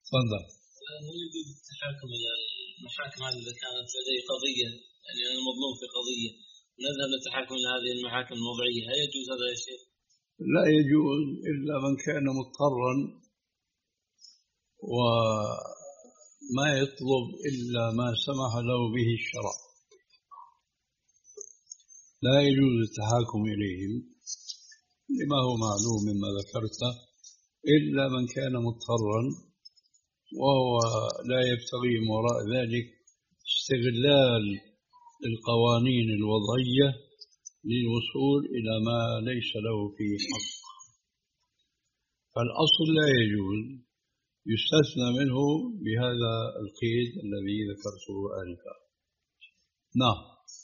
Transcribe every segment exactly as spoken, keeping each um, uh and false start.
تفضل. هل يجوز التحاكم إلى المحاكم هذه إذا كانت لدي قضية، يعني أنا مظلوم في قضية، نذهب للتحاكم إلى هذه المحاكم الوضعية، هل يجوز هذا يا شيخ؟ لا يجوز إلا من كان مضطرا وما يطلب إلا ما سمح له به الشرع. لا يجوز التحاكم إليهم لما هو معلوم مما ذكرته، إلا من كان مضطرا وهو لا يبتغي من وراء ذلك استغلال القوانين الوضعية للوصول إلى ما ليس له فيه حق. فالأصل لا يجوز، يستثنى منه بهذا القيد الذي ذكرته آنفا. نعم.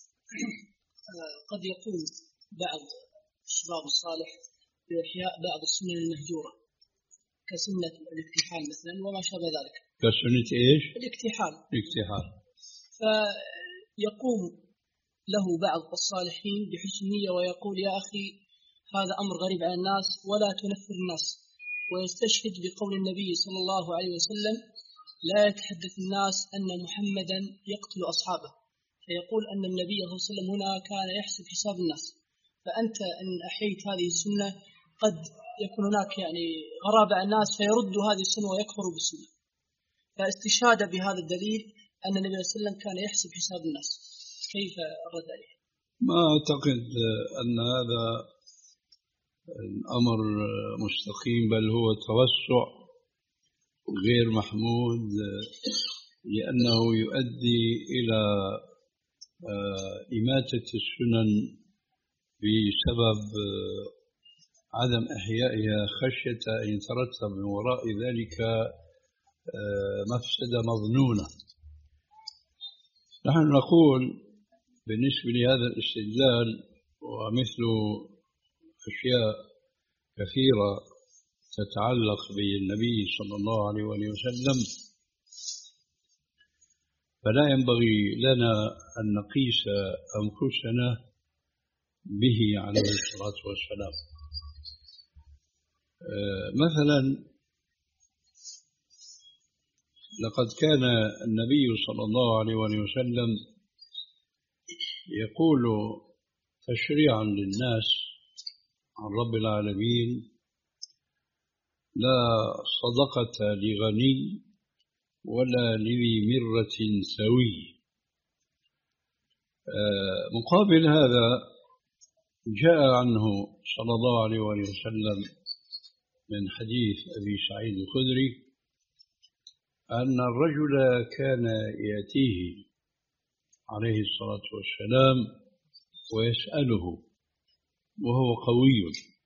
قد يقوم بعض الشباب الصالح بإحياء بعض السنن المهجورة كسنة الاكتحال مثلا وما شابه ذلك. كسنة إيش؟ الاكتحال. الاكتحال. فيقوم له بعض الصالحين بحسن نية ويقول يا أخي هذا أمر غريب على الناس ولا تنفر الناس، ويستشهد بقول النبي صلى الله عليه وسلم لا يتحدث الناس أن محمدا يقتل أصحابه، فيقول أن النبي صلى الله عليه وسلم هنا كان يحسب حساب الناس. فأنت أن أحييت هذه السنة قد يكون هناك يعني غرابة على الناس فيرد هذه السنة ويكفر بالسنة، فاستشهاد بهذا الدليل أن النبي صلى الله عليه وسلم كان يحسب حساب الناس، كيف الرد عليه؟ ما أعتقد أن هذا الأمر مستقيم، بل هو توسع غير محمود، لأنه يؤدي إلى إماتة السنن بسبب عدم إحيائها خشية أن يترتب من وراء ذلك مفسدة مظنونة. نحن نقول بالنسبة لهذا الاستدلال ومثل أشياء كثيرة تتعلق بالنبي صلى الله عليه وسلم، فلا ينبغي لنا أن نقيس أنفسنا به عليه الصلاة والسلام. مثلا لقد كان النبي صلى الله عليه وسلم يقول تشريعا للناس عن رب العالمين لا صدقة لغني ولا لذي مرة سوي. مقابل هذا جاء عنه صلى الله عليه وسلم من حديث أبي سعيد الخدري أن الرجل كان يأتيه عليه الصلاة والسلام ويسأله وهو قوي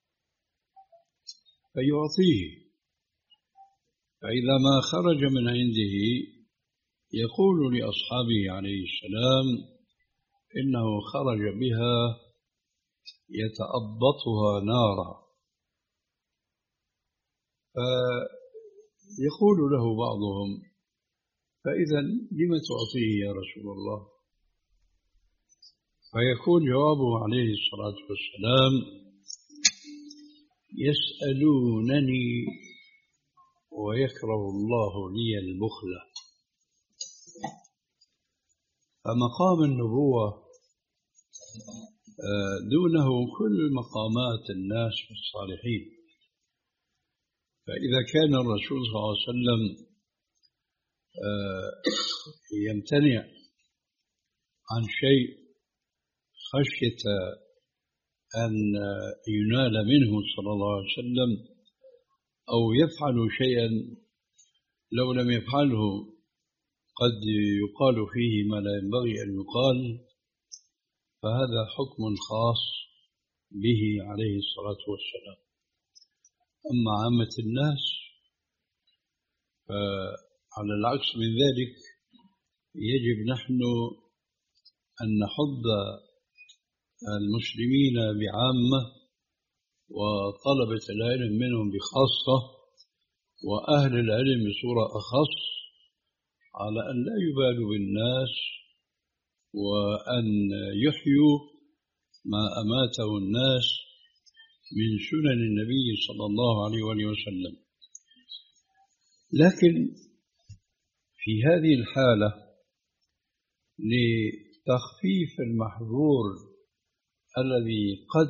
فيعطيه، فإذا ما خرج من عنده يقول لأصحابه عليه السلام إنه خرج بها يتأبطها نارا. فيقول له بعضهم فإذا لم تعطيه يا رسول الله؟ فيكون جوابه عليه الصلاة والسلام يسألونني ويكره الله لي البخل. فمقام النبوة دونه كل مقامات الناس والصالحين. فإذا كان الرسول صلى الله عليه وسلم يمتنع عن شيء خشية أن ينال منه صلى الله عليه وسلم أو يفعل شيئا لو لم يفعله قد يقال فيه ما لا ينبغي أن يقال، فهذا حكم خاص به عليه الصلاة والسلام. أما عامة الناس فعلى العكس من ذلك يجب نحن أن نحض المسلمين بعامة وطلبة العلم منهم بخاصة وأهل العلم بصورة أخص على أن لا يبالوا بالناس وأن يحيوا ما أماته الناس من سنن النبي صلى الله عليه وسلم. لكن في هذه الحالة لتخفيف المحظور الذي قد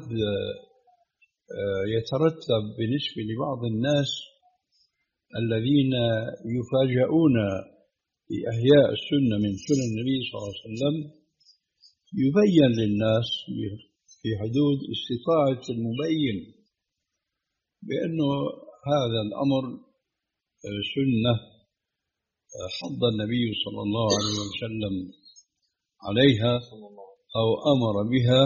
يترتب بالنسبة لبعض الناس الذين يفاجؤون بإحياء السنة من سنن النبي صلى الله عليه وسلم، يبين للناس في حدود استطاعة المبين بأنه هذا الأمر سنة حض النبي صلى الله عليه وسلم عليها أو أمر بها،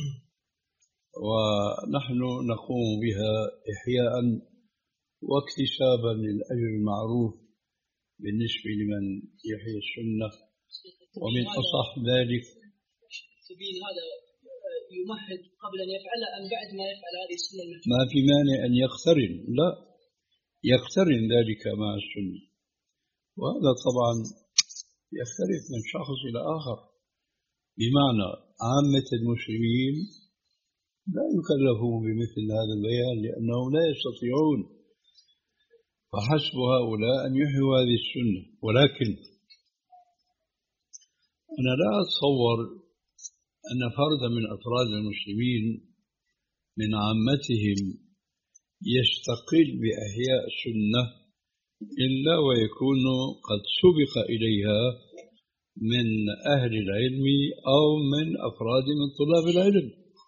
ونحن نقوم بها إحياء واكتسابا للأجر المعروف بالنسبة لمن يحيي السنة. ومن أصح ذلك سبيل هذا يمهد قبل أن يفعل أم بعد ما يفعل هذه السنة؟ ما في مانع أن يقترن، لا يقترن ذلك مع السنة، وهذا طبعا يختلف من شخص إلى آخر، بمعنى عامة المسلمين لا يكلفون بمثل هذا البيان لأنهم لا يستطيعون، فحسب هؤلاء أن يحيوا هذه السنة. ولكن أنا لا أتصور أن فردا من أفراد المسلمين من عامتهم يستقل بإحياء السنة إلا ويكون قد سبق إليها من أهل العلم أو من أفراد من طلاب العلم،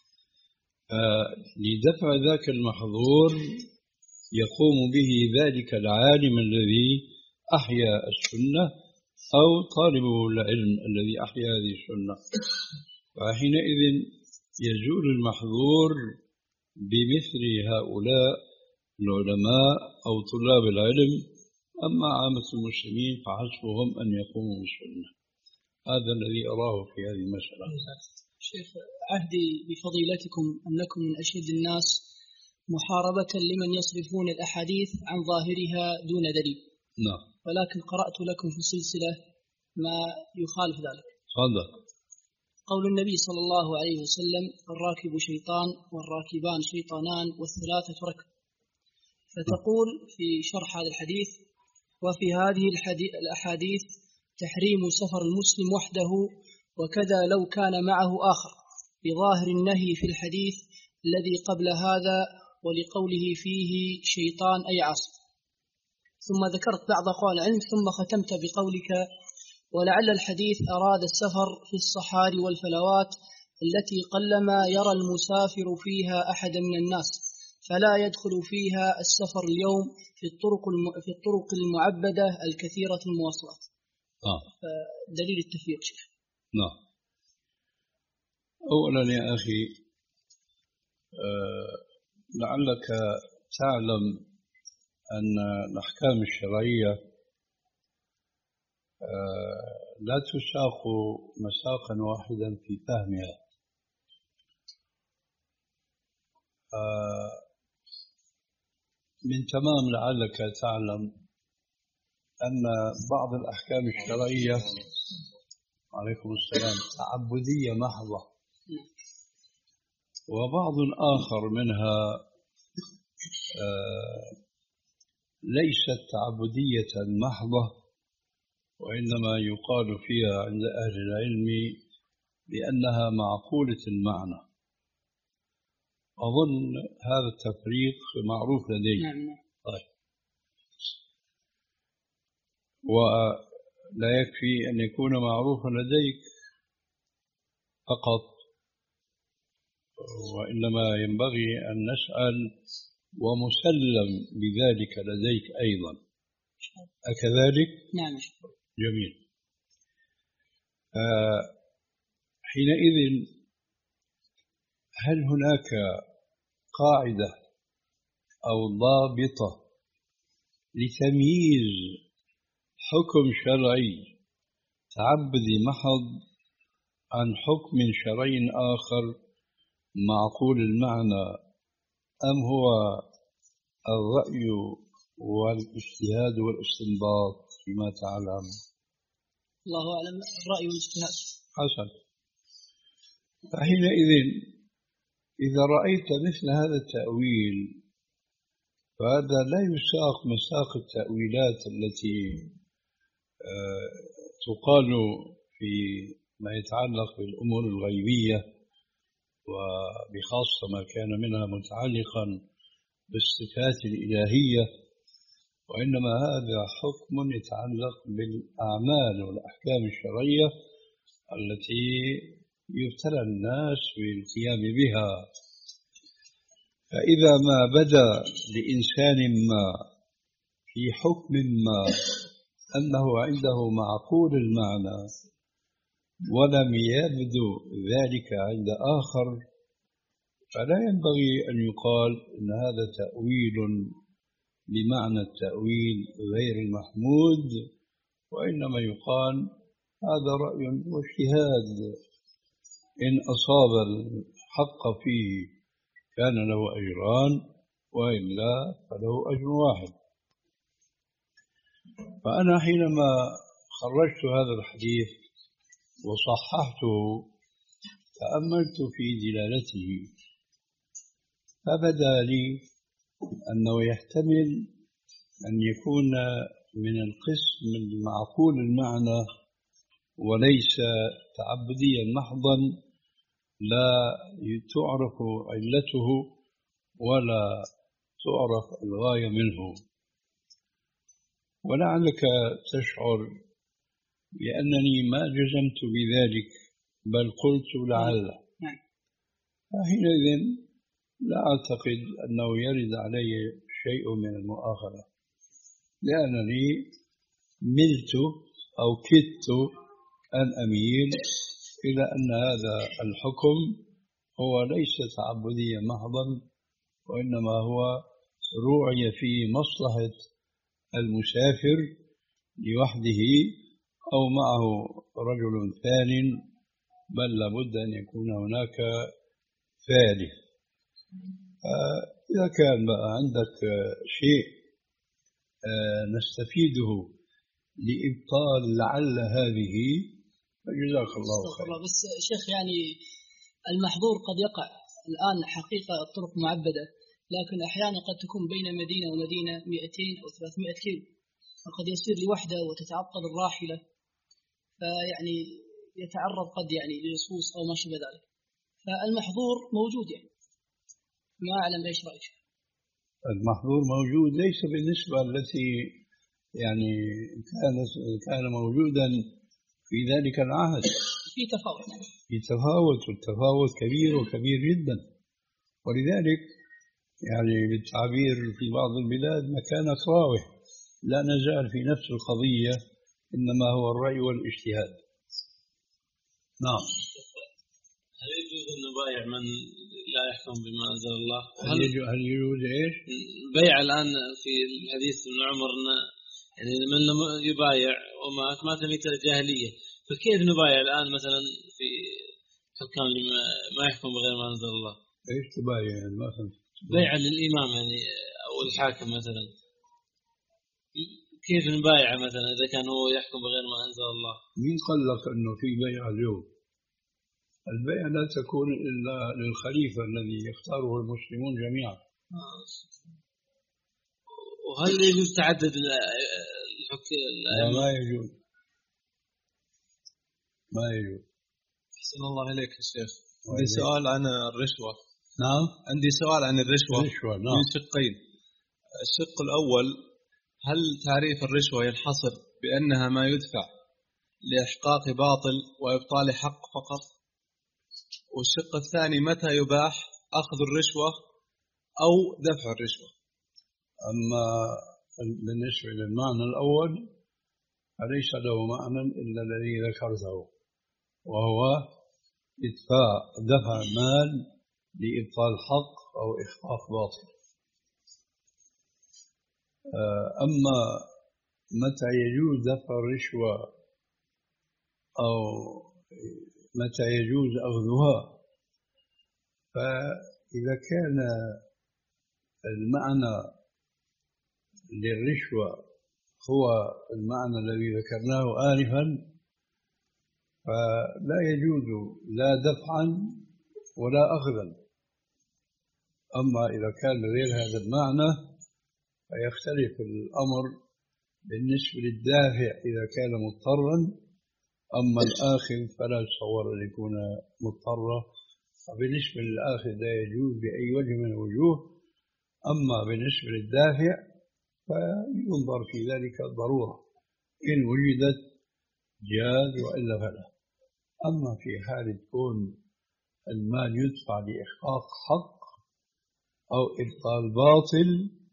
لدفع ذاك المحظور يقوم به ذلك العالم الذي أحيا السنة أو طالب العلم الذي أحيا هذه السنة، فحينئذ يزول المحظور بمثل هؤلاء العلماء أو طلاب العلم. أما عامة المسلمين فحسبهم أن يقوموا بالسنة. هذا الذي أراه في هذه المسألة. شيخ، عهدي بفضيلتكم أنكم من أشد الناس محاربة لمن يصرفون الأحاديث عن ظاهرها دون دليل. نعم. ولكن قرأت لكم في سلسلة ما يخالف ذلك. صدق. قول النبي صلى الله عليه وسلم: الراكب شيطان والراكبان شيطانان والثلاثة ركب. فتقول في شرح هذا الحديث: وفي هذه الأحاديث تحريم سفر المسلم وحده، وكذا لو كان معه آخر، بظاهر النهي في الحديث الذي قبل هذا ولقوله فيه شيطان أي عاصي. ثم ذكرت بعض أقوال العلم، ثم ختمت بقولك: ولعل الحديث أراد السفر في الصحاري والفلوات التي قلما يرى المسافر فيها أحد من الناس، فلا يدخل فيها السفر اليوم في الطرق في الطرق المعبدة الكثيرة المواصلات. آه. دليل التفريق شيخ. نعم. أولا يا أخي، آه لعلك تعلم أن الأحكام الشرعية آه لا تساق مساقا واحدا في فهمها. آه من تمام لعلك تعلم أن بعض الأحكام الشرعية عليكم السلام تعبدية محضة، وبعض آخر منها آه ليست تعبدية محضة، وإنما يقال فيها عند أهل العلم بأنها معقولة المعنى. أظن هذا التفريق معروف لديك. طيب. ولا يكفي أن يكون معروفا لديك فقط، وإنما ينبغي أن نسأل ومسلم بذلك لديك أيضا، أكذلك؟ نعم. جميل. آه حينئذ هل هناك قاعدة أو ضابطة لتمييز حكم شرعي تعبدي محض عن حكم شرعي آخر معقول المعنى، أم هو الرأي والاجتهاد والاستنباط فيما تعلم؟ الله أعلم. الرأي والاجتهاد. حسن. فحينئذ إذا رأيت مثل هذا التأويل فهذا لا يساق مساق التأويلات التي تقال في ما يتعلق بالأمور الغيبية، وبخاصة ما كان منها متعلقا بالصفات الإلهية، وإنما هذا حكم يتعلق بالأعمال والأحكام الشرعية التي يبتلى الناس بالقيام بها. فإذا ما بدا لإنسان ما في حكم ما أنه عنده معقول المعنى ولم يبدو ذلك عند آخر، فلا ينبغي أن يقال إن هذا تأويل بمعنى التأويل غير المحمود، وإنما يقال هذا رأي واجتهاد، إن أصاب الحق فيه كان له أجران، وإلا فله أجر واحد. فأنا حينما خرجت هذا الحديث وصححته تأملت في دلالته، فبدا لي أنه يحتمل أن يكون من القسم المعقول المعنى وليس تعبديا محضا لا تعرف علته ولا تعرف الغاية منه. ولعلك تشعر بأنني ما جزمت بذلك بل قلت لعل، فحينئذ لا أعتقد أنه يرد علي شيء من المؤاخذة، لأنني ملت أو كدت أن أميل إلى أن هذا الحكم هو ليس تعبديا محضا، وإنما هو روعي في مصلحة المسافر لوحده أو معه رجل ثان، بل لابد أن يكون هناك ثالث. إذا كان بقى عندك شيء نستفيده لإبطال لعل هذه فجزاك الله خير. بس شيخ يعني المحظور قد يقع الآن حقيقة الطرق معبدة، لكن أحيانا قد تكون بين مدينة ومدينة مئتين أو ثلاثمائة كيلو، وقد يسير لوحده وتتعطل الراحلة، فيعني يتعرض قد يعني للصوص أو ما شابه ذلك، فالمحظور موجود يعني. ما أعلم إيش رأيك؟ المحظور موجود ليس بالنسبة التي يعني كان كان موجودا في ذلك العهد، في تفاوت في تفاوت، والتفاوت كبير وكبير جدا. ولذلك يعني بالتعبير في بعض البلاد مكانة راوح، لا نزال في نفس القضية، إنما هو الرأي والاجتهاد. نعم. هل يجوز أن نبايع من لا يحكم بما أنزل الله؟ هل يجوز هل يجوز إيش؟ بيع الآن في الحديث ابن عمر يعني من لم يبايع وما ما تميت الجاهلية، فكيف نبايع الآن مثلا في حكام ما يحكم بغير ما أنزل الله؟ إيش تبايع يعني ما فهمت؟ بيع للإمام يعني أو الحاكم مثلا، كيف نبايع مثلا إذا كان هو يحكم بغير ما أنزل الله؟ مين قال لك أنه في بيع اليوم؟ البيع لا تكون إلا للخليفة الذي يختاره المسلمون جميعا. وهل يجوز تعدد الحكم؟ لا ما يجوز، ما يجوز. أحسن الله إليك يا شيخ. عندي سؤال عن الرشوة. نعم. عندي سؤال عن الرشوة. الرشوة نعم. من شقين. الشق الأول، هل تعريف الرشوة ينحصر بأنها ما يدفع لإحقاق باطل وإبطال حق فقط؟ والشق الثاني، متى يباح أخذ الرشوة أو دفع الرشوة؟ أما بالنسبة للمعنى الأول فليس له معنى إلا الذي ذكرته، وهو إدفاع دفع مال لإبطال حق أو إحقاق باطل. أما متى يجوز دفع الرشوة أو متى يجوز أخذها، فإذا كان المعنى للرشوة هو المعنى الذي ذكرناه آنفا فلا يجوز لا دفعا ولا أخذا. أما إذا كان غير هذا المعنى فيختلف الأمر بالنسبة للدافع إذا كان مضطرا، أما الآخذ فلا يتصور أن يكون مضطرا، فبالنسبة للآخذ لا يجوز بأي وجه من الوجوه. أما بالنسبة للدافع فينظر في ذلك الضرورة، إن وجدت جاز وإلا فلا. أما في حال تكون المال يدفع لإحقاق حق أو إبطال باطل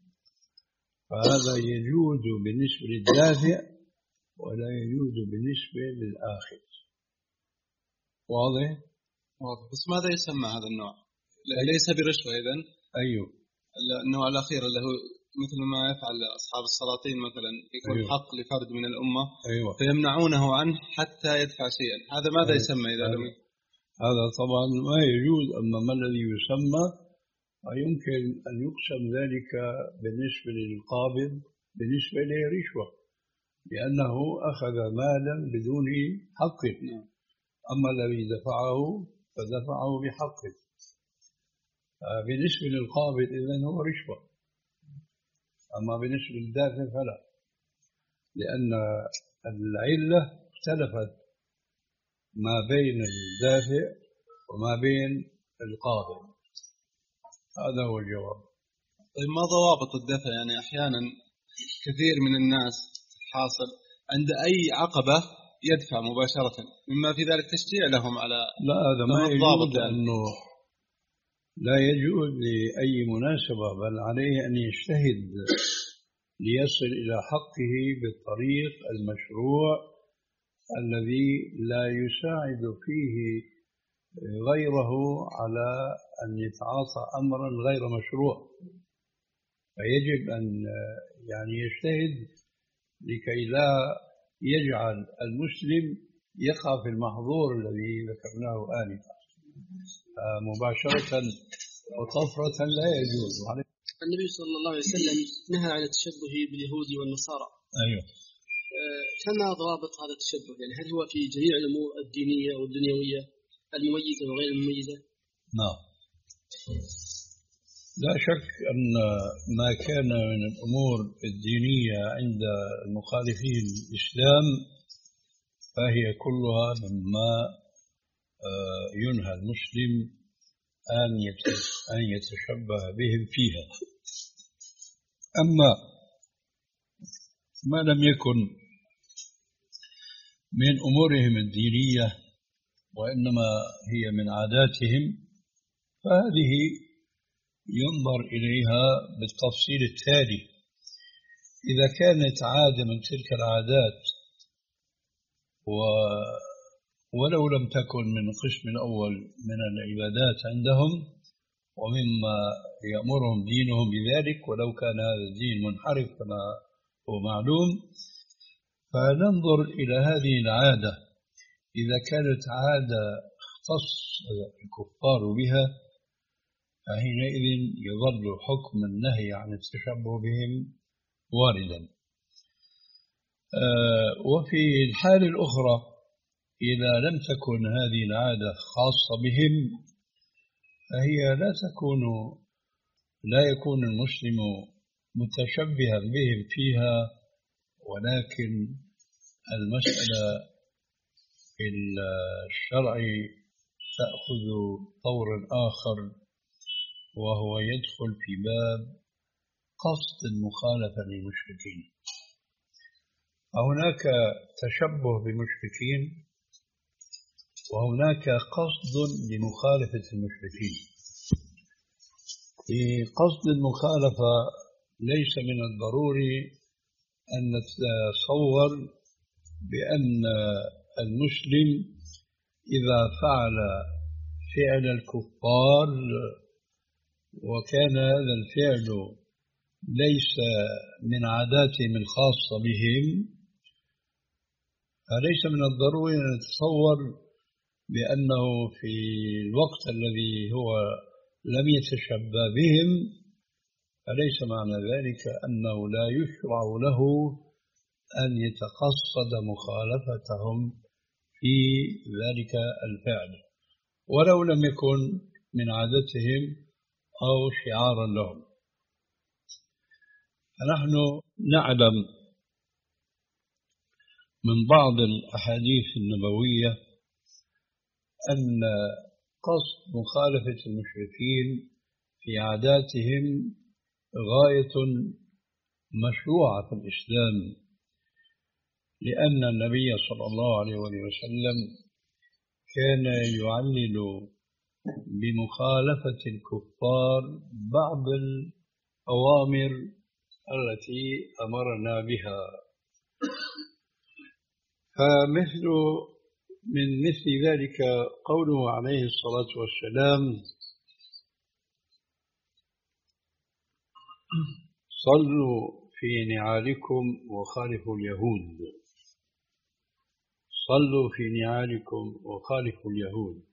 فهذا يجوز بالنسبة للدافع ولا يجوز بالنسبة للآخذ. واضح؟ واضح. بس ماذا يسمى هذا النوع؟ ليس برشوة إذن؟ أيوه، النوع الأخير اللي هو مثل ما يفعل أصحاب السلاطين مثلا، يكون أيوه. حق لفرد من الأمة أيوه. فيمنعونه عنه حتى يدفع شيئا، هذا ماذا أيوه. يسمى إذا لم؟ هذا طبعا ما يجوز. أما ما الذي يسمى يمكن أن يقسم ذلك بالنسبة للقابض بالنسبة لرشوة، لأنه أخذ مالا بدون حق. أما الذي دفعه فدفعه بحقه. بالنسبة للقابض إذن هو رشوة، أما بالنسبة للدافع فلا، لأن العلة اختلفت ما بين الدافع وما بين القابض. هذا هو الجواب. طيب ما ضوابط الدفع؟ يعني أحيانا كثير من الناس حاصل عند أي عقبة يدفع مباشرة، مما في ذلك تشجيع لهم على لا، هذا ما يجوز، لأنه لا يجوز لأي مناسبة، بل عليه أن يجتهد ليصل إلى حقه بالطريق المشروع الذي لا يساعد فيه غيره على أن يتعاطى أمرا غير مشروع. فيجب أن يعني يجتهد لكي لا يجعل المسلم يقع في المحظور الذي ذكرناه آنفا. مباشرة وطفرة لا يجوز. النبي صلى الله عليه وسلم نهى عن التشبه باليهود والنصارى. أيوه. فما ضوابط هذا التشبه؟ يعني هل هو في جميع الأمور الدينية والدنيوية المميزة وغير المميزة؟ نعم، لا شك أن ما كان من الأمور الدينية عند المخالفين الإسلام فهي كلها مما ينهى المسلم أن يتشبه بهم فيها. أما ما لم يكن من أمورهم الدينية وإنما هي من عاداتهم فهذه ينظر إليها بالتفصيل التالي. إذا كانت عادة من تلك العادات و ولو لم تكن من القسم الأول من العبادات عندهم ومما يأمرهم دينهم بذلك، ولو كان هذا الدين منحرف كما هو معلوم، فننظر إلى هذه العادة. إذا كانت عادة اختص الكفار بها فحينئذ يظل حكم النهي عن التشبه بهم واردا. آه وفي الحال الأخرى إذا لم تكن هذه العادة خاصة بهم فهي لا تكون لا يكون المسلم متشبها بهم فيها، ولكن المسألة في الشرع تأخذ طورا آخر، وهو يدخل في باب قصد المخالفة للمشركين. هناك تشبه بالمشركين وهناك قصد لمخالفة المشركين. في قصد المخالفة ليس من الضروري أن نتصور بأن المسلم إذا فعل فعل الكفار وكان هذا الفعل ليس من عاداتهم الخاصة بهم فليس من الضروري أن نتصور بأنه في الوقت الذي هو لم يتشبه بهم فليس معنى ذلك أنه لا يشرع له أن يتقصد مخالفتهم في ذلك الفعل ولو لم يكن من عادتهم أو شعارا لهم. نحن نعلم من بعض الأحاديث النبوية أن قصد مخالفة المشركين في عاداتهم غاية مشروعة في الإسلام، لأن النبي صلى الله عليه وسلم كان يعلل بمخالفة الكفار بعض الأوامر التي أمرنا بها. فمثل من مثل ذلك قوله عليه الصلاة والسلام: صلوا في نعالكم وخالفوا اليهود. صلوا في نعالكم وخالفوا اليهود.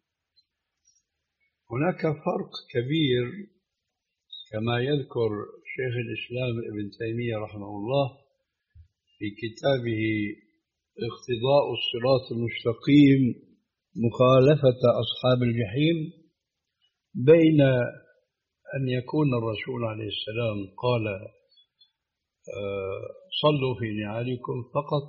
هناك فرق كبير كما يذكر شيخ الإسلام ابن تيمية رحمه الله في كتابه اقتضاء الصراط المستقيم مخالفة أصحاب الجحيم، بين أن يكون الرسول عليه السلام قال صلوا في نعالكم فقط،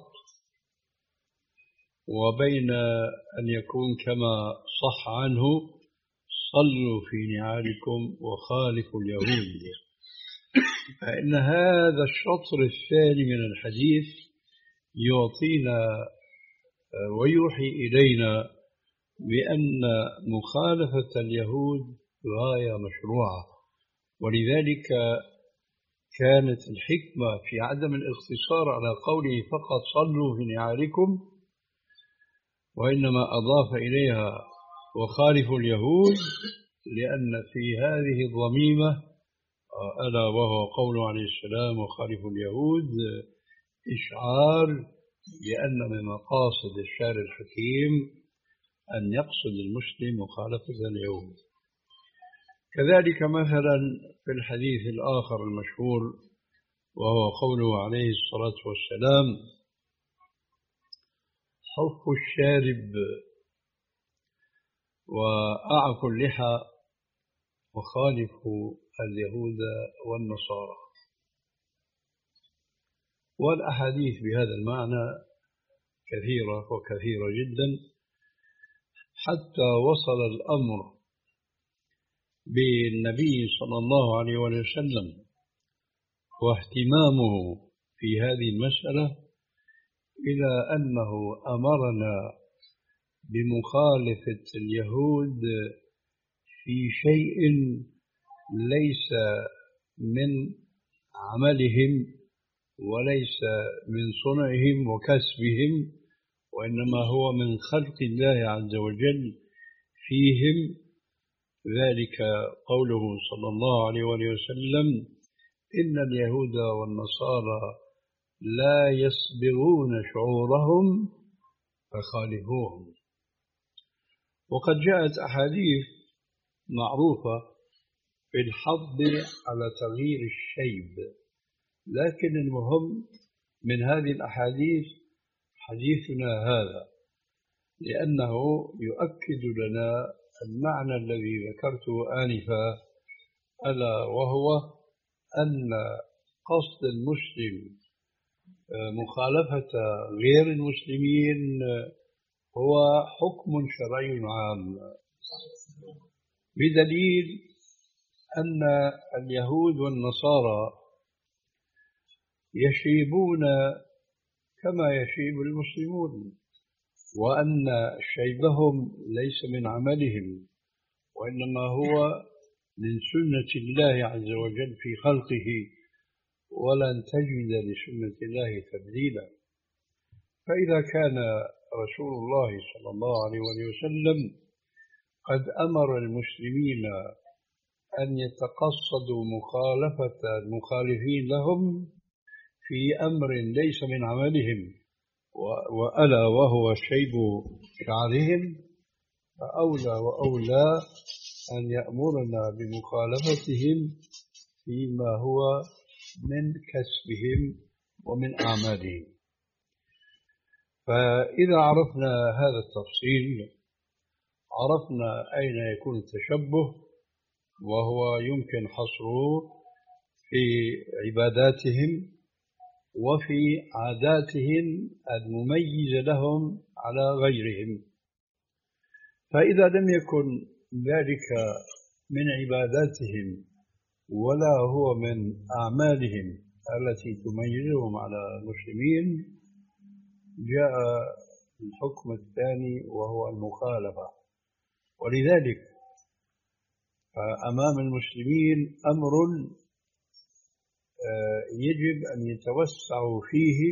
وبين أن يكون كما صح عنه صلوا في نعالكم وخالفوا اليهود. فإن هذا الشطر الثاني من الحديث يعطينا ويوحي إلينا بأن مخالفة اليهود غاية مشروعة، ولذلك كانت الحكمة في عدم الاقتصار على قوله فقط صلوا في نعالكم، وإنما أضاف إليها وخالفوا اليهود، لأن في هذه الضميمة ألا وهو قوله عليه السلام وخالفوا اليهود إشعار بأن من مقاصد الشارع الحكيم أن يقصد المسلم مخالفة اليهود. كذلك مثلا في الحديث الآخر المشهور وهو قوله عليه الصلاة والسلام: حفوا الشارب وأعفوا اللحى وخالفوا اليهود والنصارى. والأحاديث بهذا المعنى كثيرة وكثيرة جدا، حتى وصل الأمر بالنبي صلى الله عليه وسلم واهتمامه في هذه المسألة إلى أنه أمرنا بمخالفة اليهود في شيء ليس من عملهم وليس من صنعهم وكسبهم، وإنما هو من خلق الله عز وجل فيهم. ذلك قوله صلى الله عليه وسلم: إن اليهود والنصارى لا يصبغون شعورهم فخالفوهم. وقد جاءت أحاديث معروفة في الحض على تغيير الشيب، لكن المهم من هذه الأحاديث حديثنا هذا، لأنه يؤكد لنا المعنى الذي ذكرته آنفا، ألا وهو أن قصد المسلم مخالفة غير المسلمين هو حكم شرعي عام، بدليل أن اليهود والنصارى يشيبون كما يشيب المسلمون، وأن شيبهم ليس من عملهم، وإنما هو من سنة الله عز وجل في خلقه، ولن تجد لسنة الله تبديلا. فإذا كان رسول الله صلى الله عليه وسلم قد أمر المسلمين أن يتقصدوا مخالفة المخالفين لهم في أمر ليس من عملهم، وألا وهو شيب شعرهم، فأولى وأولى أن يأمرنا بمخالفتهم فيما هو من كسبهم ومن أعمالهم. فإذا عرفنا هذا التفصيل عرفنا أين يكون التشبه، وهو يمكن حصره في عباداتهم وفي عاداتهم المميزة لهم على غيرهم. فإذا لم يكن ذلك من عباداتهم ولا هو من أعمالهم التي تميزهم على المسلمين، جاء الحكم الثاني وهو المخالفة. ولذلك أمام المسلمين أمر يجب أن يتوسعوا فيه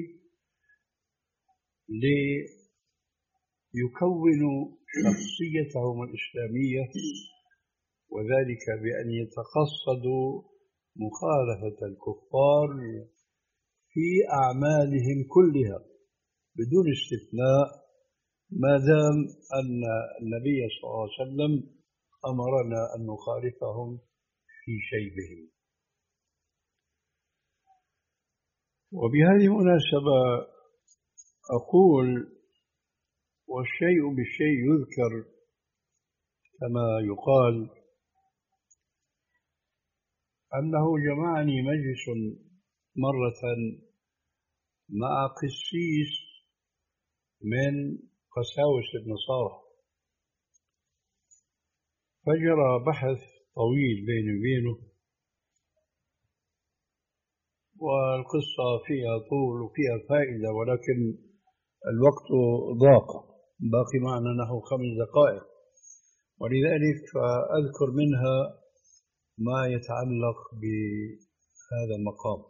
ليكونوا شخصيتهم الإسلامية، وذلك بأن يتقصدوا مخالفة الكفار في أعمالهم كلها بدون استثناء، ما دام أن النبي صلى الله عليه وسلم أمرنا أن نخالفهم في شيبهم. وبهذه المناسبة أقول: والشيء بالشيء يذكر، كما يقال أنه جمعني مجلس مرة مع قسيس من قساوسة النصارى، فجرى بحث طويل بيني وبينه، والقصة فيها طول وفيها فائدة، ولكن الوقت ضاق، باقي معنا نحو خمس دقائق، ولذلك فأذكر منها ما يتعلق بهذا المقام.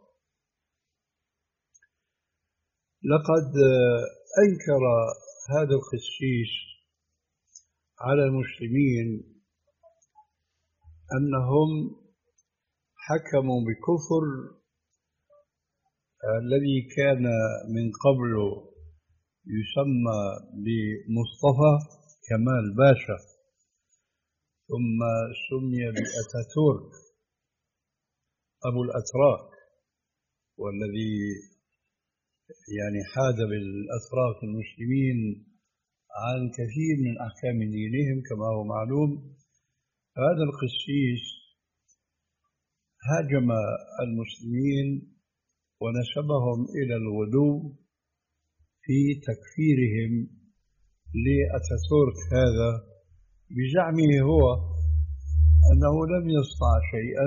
لقد أنكر هذا القسيس على المسلمين أنهم حكموا بكفر الذي كان من قبل يسمى بمصطفى كمال باشا، ثم سمي بأتاتورك أبو الأتراك، والذي يعني حاد بالأتراك المسلمين عن كثير من أحكام دينهم كما هو معلوم. هذا القسيس هاجم المسلمين ونسبهم إلى الغلو في تكفيرهم لأتاتورك هذا، بزعمه هو أنه لم يصنع شيئا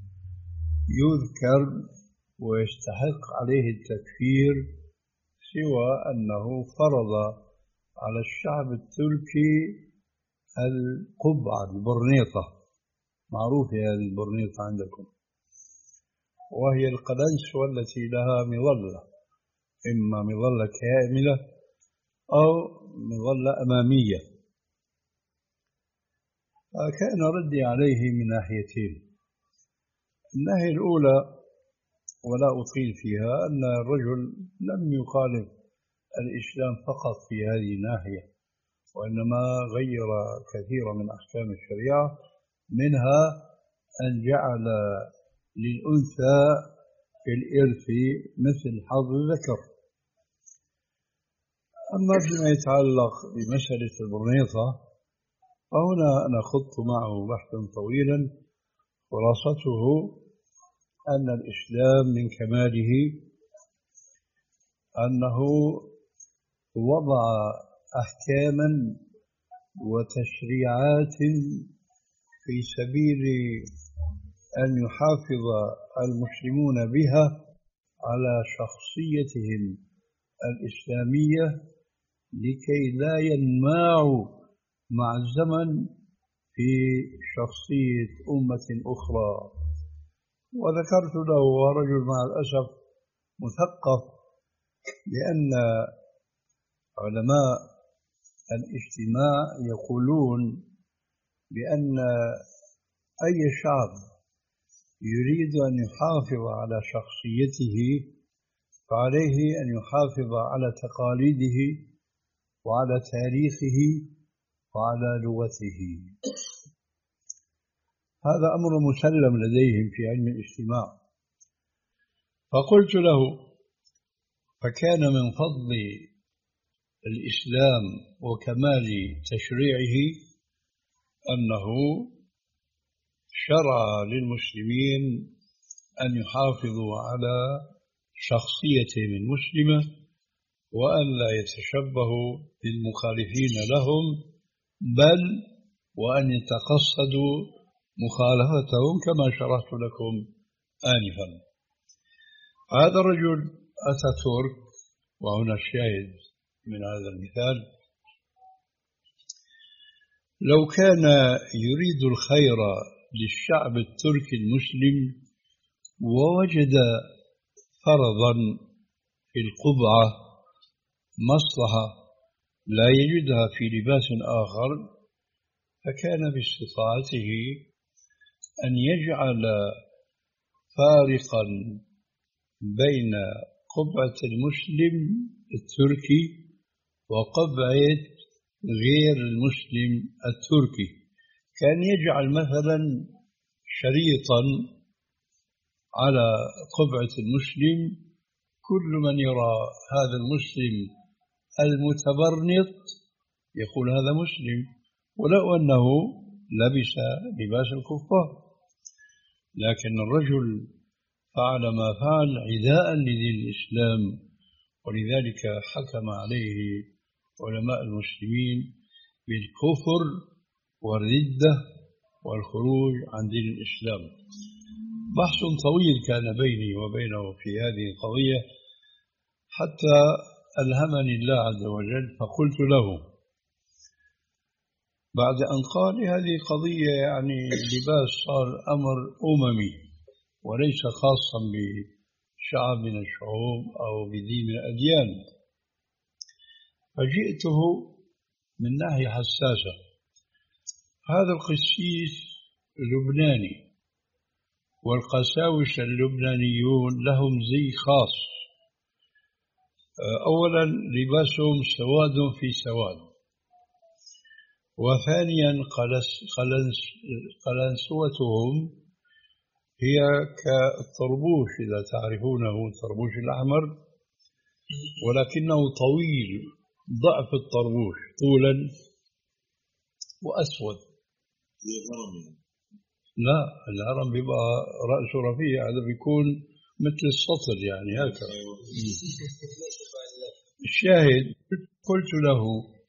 يذكر ويستحق عليه التكفير سوى أنه فرض على الشعب التركي القبعة البرنيطة، معروفة هذه البرنيطة عندكم، وهي القلنسوة التي لها مظلة، إما مظلة كاملة أو مظلة أمامية. كان ردي عليه من ناحيتين. الناحية الأولى ولا أطيل فيها أن الرجل لم يخالف الإسلام فقط في هذه الناحية، وإنما غير كثيرا من أحكام الشريعة، منها أن جعل للأنثى في الإرث مثل حظ الذكر. أما فيما يتعلق بمسألة البرنيطة فهنا أنا خضت معه بحثا طويلا، خلاصته أن الإسلام من كماله أنه وضع أحكاما وتشريعات في سبيل أن يحافظ المسلمون بها على شخصيتهم الإسلامية لكي لا ينماعوا مع الزمن في شخصية أمة أخرى. وذكرت له رجل مع الأسف مثقف لأن علماء الاجتماع يقولون بأن أي شعب يريد أن يحافظ على شخصيته فعليه أن يحافظ على تقاليده وعلى تاريخه وعلى لغته. هذا أمر مسلم لديهم في علم الاجتماع. فقلت له: فكان من فضل الإسلام وكمال تشريعه أنه شرع للمسلمين أن يحافظوا على شخصيتهم المسلمة وأن لا يتشبهوا بالمخالفين لهم، بل وأن يتقصدوا مخالفتهم كما شرحت لكم آنفا. هذا الرجل أتاتورك، وهنا الشاهد من هذا المثال، لو كان يريد الخير للشعب التركي المسلم ووجد فرضا في القبعة مصلحة لا يجدها في لباس آخر، فكان باستطاعته أن يجعل فارقا بين قبعة المسلم التركي وقبعة غير المسلم التركي. كان يجعل مثلا شريطا على قبعة المسلم، كل من يرى هذا المسلم المتبرنط يقول هذا مسلم، ولو أنه لبس لباس الكفار. لكن الرجل فعل ما فعل عداء لدين الإسلام، ولذلك حكم عليه علماء المسلمين بالكفر والردة والخروج عن دين الإسلام. بحث طويل كان بيني وبينه في هذه القضية، حتى ألهمني الله عز وجل، فقلت له بعد أن قال هذه قضية يعني لباس صار أمر أممي وليس خاصا بشعب من الشعوب أو بدين من الأديان، فجئته من ناحية حساسة. هذا القسيس لبناني، والقساوسة اللبنانيون لهم زي خاص. أولا لباسهم سواد في سواد، وثانيا قلنسوتهم هي كالطربوش إذا تعرفونه، الطربوش الأحمر، ولكنه طويل ضعف الطربوش طولا وأسود. لا، الهرم بيبقى رأسه رفيع، هذا بيكون مثل السطل يعني هكذا. الشاهد قلت له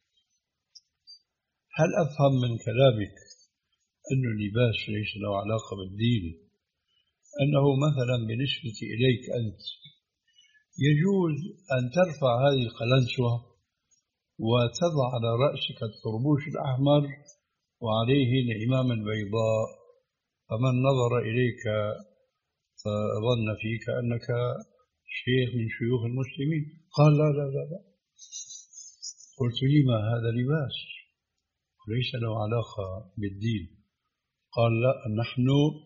هل أفهم من كلامك أن اللباس ليس له علاقة بالدين، أنه مثلا بالنسبة إليك أنت يجوز أن ترفع هذه القلنسوة وتضع على رأسك الطربوش الأحمر وعليه العمامة البيضاء، فمن نظر إليك فظن فيك أنك شيخ من شيوخ المسلمين؟ قال لا لا لا لا. قلت لما هذا لباس وليس له علاقة بالدين. قال لا، نحن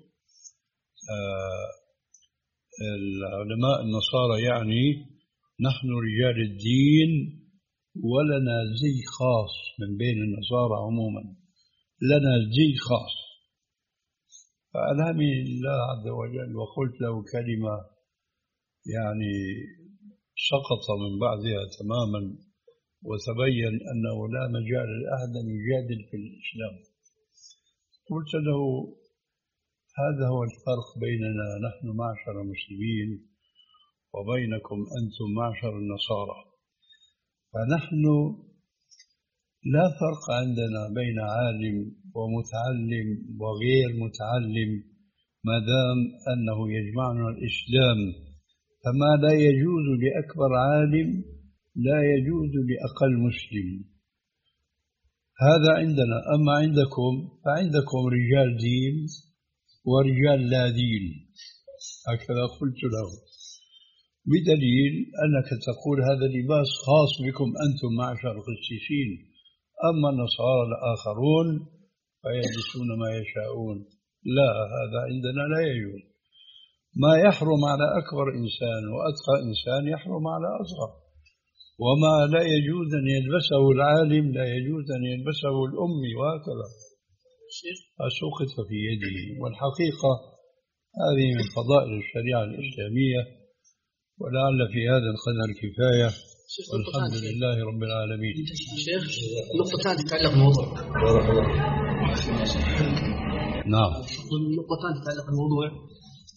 آه العلماء النصارى يعني نحن رجال الدين ولنا زي خاص من بين النصارى عموما، لنا زي خاص. فألهمني الله عز وجل وقلت له كلمة يعني سقط من بعدها تماما، وتبين أنه لا مجال لأحد أن يجادل في الإسلام. قلت له هذا هو الفرق بيننا نحن معشر المسلمين وبينكم أنتم معشر النصارى، فنحن لا فرق عندنا بين عالم ومتعلم وغير متعلم ما دام أنه يجمعنا الإسلام، فما لا يجوز لأكبر عالم لا يجوز لأقل مسلم. هذا عندنا، أما عندكم فعندكم رجال دين ورجال لا دين، هكذا قلت له، بدليل أنك تقول هذا لباس خاص بكم أنتم معشر القسيسين، أما النصارى الآخرون فيلبسون ما يشاءون. لا، هذا عندنا لا يجوز. ما يحرم على أكبر إنسان وأتقى إنسان يحرم على أصغر، وما لا يجوز أن يلبسه العالم لا يجوز أن يلبسه الأمي، وهكذا. فسقط في يده. والحقيقة هذه من فضائل الشريعة الإسلامية، ولعل في هذا القدر كفاية، والحمد لله رب العالمين. شيخ، نقطتان تتعلق بالموضوع. نعم. نقطتان تتعلق بالموضوع.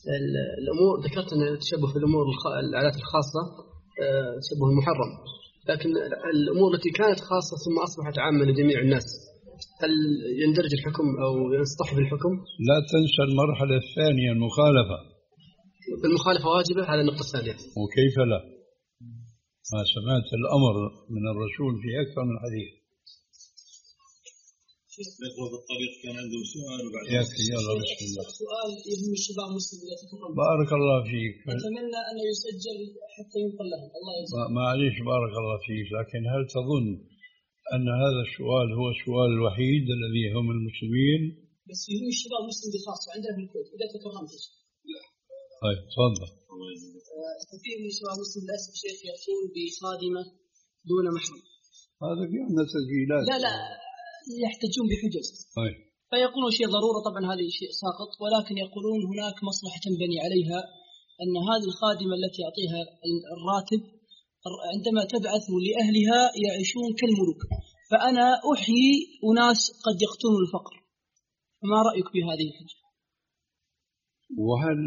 الأمور ذكرت أن التشبه في الأمور العادات الخاصة تشبه المحرم، لكن الأمور التي كانت خاصة ثم أصبحت عامة لجميع الناس هل يندرج الحكم أو يصطحب الحكم؟ لا تنسى المرحلة الثانية المخالفة. المخالفة واجبة على النقطة الثانية. وكيف لا؟ ما سمعت الأمر من الرسول في أكثر من حديث. يقرأ بالطريق كان عنده سؤال وبعد يكفي يلا بسم الله. سؤال يهم الشباب المسلم إذا تكرم. بارك الله فيك. أتمنى أن يسجل حتى ينقل لهم. الله يجزاك. معليش بارك الله فيك، لكن هل تظن أن هذا السؤال هو السؤال الوحيد الذي يهم المسلمين؟ بس يهم الشباب المسلم بخاصة عندنا في الكويت إذا تكرمت. طيب تفضل. كثير من الشباب المسلم للأسف شيخ يأتون بخادمة دون محرم. هذا في عندنا تسجيلات. لا لا يحتجون بحجج. طيب. فيقولون شيء ضرورة، طبعا هذا شيء ساقط، ولكن يقولون هناك مصلحة تنبني عليها أن هذه الخادمة التي يعطيها الراتب عندما تبعث لأهلها يعيشون كالملوك، فأنا أحيي أناس قد يقتلون الفقر. فما رأيك بهذه الحجة؟ وهل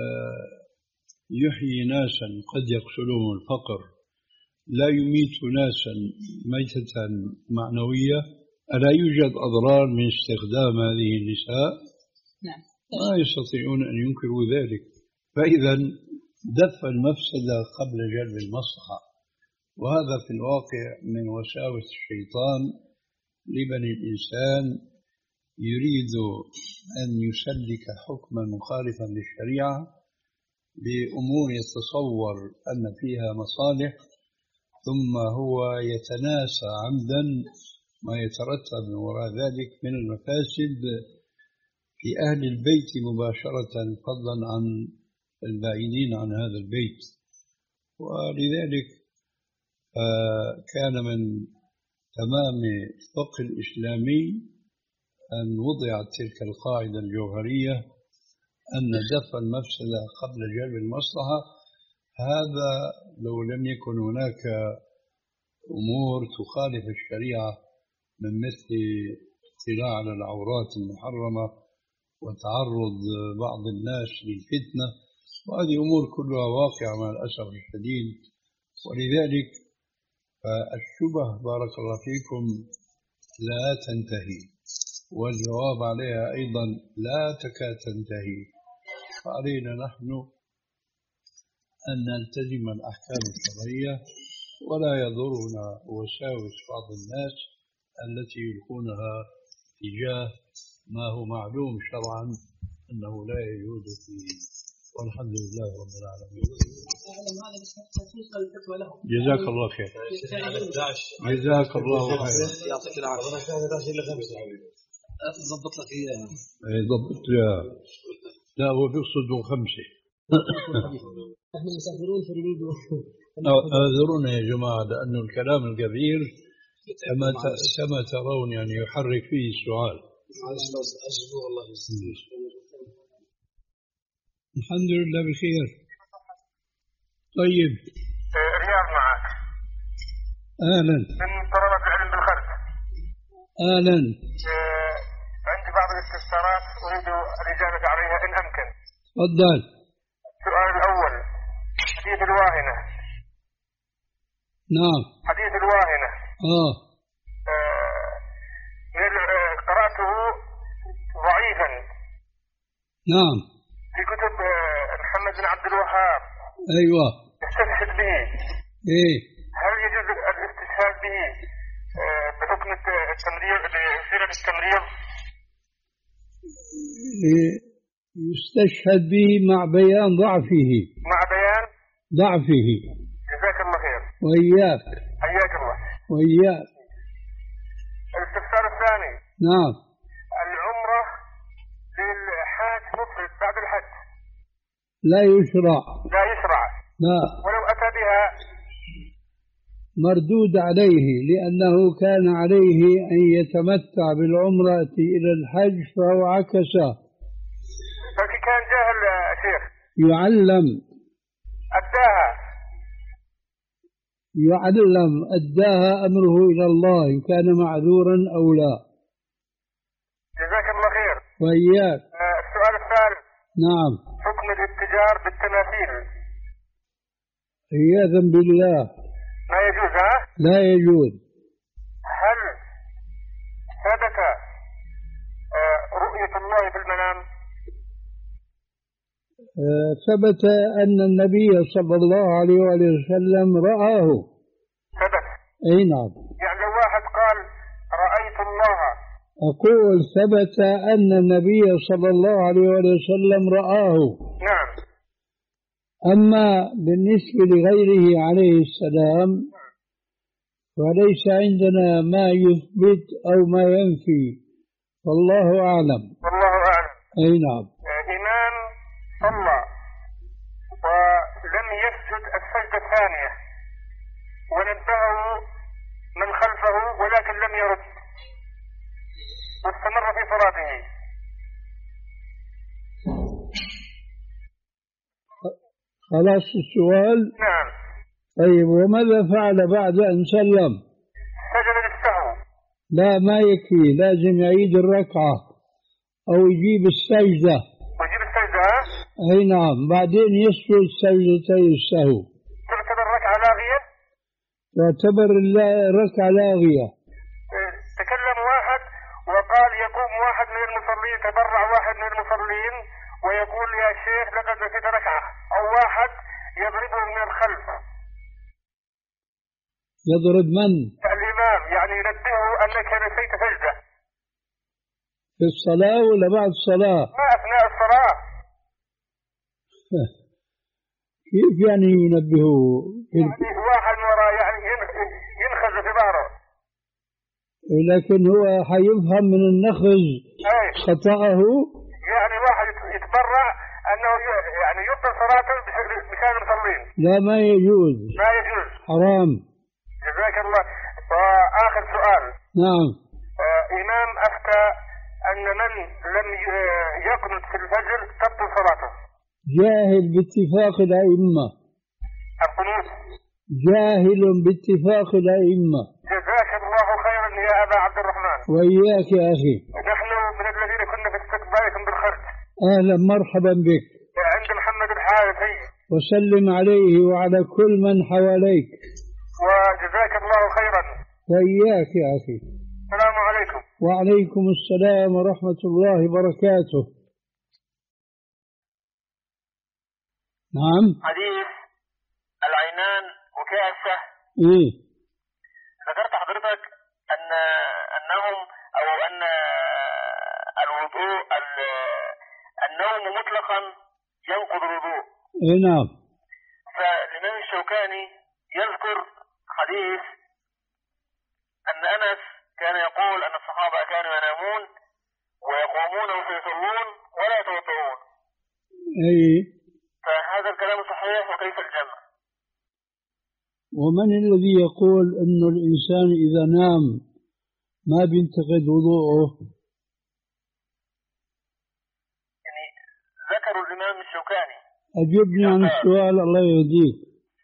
يحيي ناسا قد يقتلون الفقر لا يميت ناسا ميتة معنوية؟ ألا يوجد أضرار من استخدام هذه النساء؟ نعم. ما يستطيعون أن ينكروا ذلك. فإذا دفع المفسدة قبل جلب المصلحة، وهذا في الواقع من وساوس الشيطان لبني الإنسان، يريد أن يسلك حكما مخالفا للشريعة بأمور يتصور أن فيها مصالح، ثم هو يتناسى عمدا ما يترتب من وراء ذلك من المفاسد في أهل البيت مباشرة، فضلا عن البعيدين عن هذا البيت. ولذلك كان من تمام الفقه الإسلامي أن وضعت تلك القاعدة الجوهرية أن دفع المفسدة قبل جلب المصلحة. هذا لو لم يكن هناك أمور تخالف الشريعة من مثل اطلاع على العورات المحرمة وتعرض بعض الناس للفتنة، وهذه أمور كلها واقعة مع الأسف الشديد. ولذلك فالشبه بارك الله فيكم لا تنتهي، والجواب عليها أيضا لا تكاد تنتهي. فعلينا نحن أن نلتزم الأحكام الشرعية، ولا يضرنا وساوس بعض الناس التي يلقونها تجاه ما هو معلوم شرعا أنه لا يجوز فيه. والحمد لله رب العالمين. جزاك الله خير. جزاك الله خير. يعطيك العافية. ضبط لك إياها. ضبط لها. لا هو بيقصدوا خمسة. احنا مسافرون فنريد. اعذرونا يا جماعة لأن الكلام الكبير كما كما ترون يعني يحرك فيه السؤال. الله يسلمك. الحمد لله بخير. طيب. رياض معك. أهلا. من طلبة العلم بالخرج. أهلا. عندي بعض الاستفسارات أريد الإجابة عليها إن أمكن. تفضل. السؤال الأول حديث الواهنة. نعم. حديث الواهنة. آه. آه قرأته ضعيفا. نعم. في كتب محمد بن عبد الوهاب. أيوة. استشهد به. إيه. هل يجوز الاستشهاد به بحكم التمريض بصيغة التمريض؟ يستشهد به مع بيان ضعفه. مع بيان ضعفه. جزاك الله خير. وإياك. حياك الله. وإياك. الاستفسار الثاني. نعم. العمرة للحاج مفرد بعد الحج. لا يشرع. لا يشرع. لا. ولو أتى بها مردود عليه، لأنه كان عليه أن يتمتع بالعمرة إلى الحج فهو عكسه. لكن كان جاهل يا شيخ. يعلم. أداها. يعلم أداها أمره إلى الله إن كان معذورا أو لا. جزاك الله خير. وإياك. السؤال الثالث. نعم. حكم الاتجاه الأحجار بالتماثيل عياذا بالله ما يجوز ها؟ لا يجوز. هل ثبت رؤية الله في المنام؟ ثبت أن النبي صلى الله عليه وسلم رآه. ثبت؟ أي نعم. يعني لو واحد قال رأيت الله. أقول ثبت أن النبي صلى الله عليه وسلم رآه. نعم. أما بالنسبة لغيره عليه السلام فليس عندنا ما يثبت أو ما ينفي، والله أعلم. والله أعلم. أي نعم. إمام صلى ولم يسجد السجدة الثانية ونبهه من خلفه ولكن لم يرد واستمر في صلاته. خلاص السؤال؟ نعم. طيب وماذا فعل بعد أن سلم؟ سجد للسهو. لا ما يكفي، لازم يعيد الركعة أو يجيب السجدة. ويجيب السجدة؟ أي نعم، بعدين يسجد سجدتي السهو. تعتبر الركعة لاغية؟ تعتبر الركعة لاغية. تكلم واحد وقال يقوم واحد من المصلين، تبرع واحد من المصلين ويقول يا شيخ لقد نسيت ركعة، أو واحد يضربه من الخلف. يضرب من؟ الإمام، يعني ينبهه أنك نسيت سجدة. في الصلاة ولا بعد الصلاة؟ ما أثناء الصلاة. كيف يعني ينبهه؟ يعني واحد وراء يعني ينخز في ظهره. لكن هو حيفهم من النخز خطأه. يعني واحد يتبرع أنه يعني يبطل صلاته مشان المصلين. لا ما يجوز. ما يجوز. حرام. جزاك الله. وآخر سؤال. نعم. آه إمام أفتى أن من لم يقنط في الفجر تبطل صلاته. جاهل باتفاق الأئمة. القنوت. جاهل باتفاق الأئمة. جزاك الله خيرا يا أبا عبد الرحمن. وإياك يا أخي. نحن من الذين كنا في استقبالكم بالخير. أهلا مرحبا بك. عند محمد الحارثي. وسلم عليه وعلى كل من حواليك. وجزاك الله خيرا. وإياك يا أخي. السلام عليكم. وعليكم السلام ورحمة الله وبركاته. نعم. حديث العينان وكاسة. إيه. ذكرت حضرتك أن أنهم أو أن الوضوء النوم مطلقا ينقض الوضوء. إيه نعم. فالإمام الشوكاني يذكر حديث أن أنس كان يقول أن الصحابة كانوا ينامون ويقومون ويصلون ولا يتوضؤون. إيه. فهذا الكلام صحيح وكيف الجمع؟ ومن الذي يقول أن الإنسان إذا نام ما بينتقد وضوءه؟ يعني ذكروا الإمام الشوكاني. أجبني عن السؤال الله يهديك.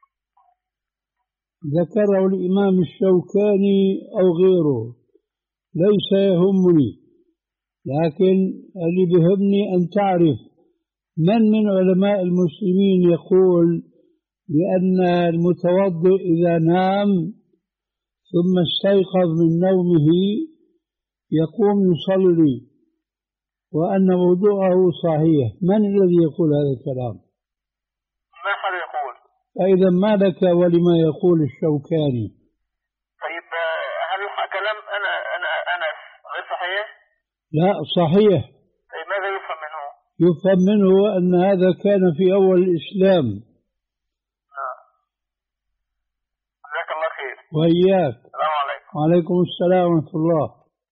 ذكره الإمام الشوكاني أو غيره ليس يهمني، لكن اللي بيهمني أن تعرف من من علماء المسلمين يقول بأن المتوضئ إذا نام ثم استيقظ من نومه يقوم يصلي وأن وضوءه صحيح. من الذي يقول هذا الكلام؟ ما حد يقول. فإذا ما لك ولما يقول الشوكاني؟ طيب هل كلام أنا أنا أنس غير صحيح؟ لا صحيح. طيب ماذا يفهم منه؟ يفهم منه أن هذا كان في أول الإسلام. نعم. جزاك الله خير. وإياك. السلام عليكم. وعليكم السلام ورحمة الله.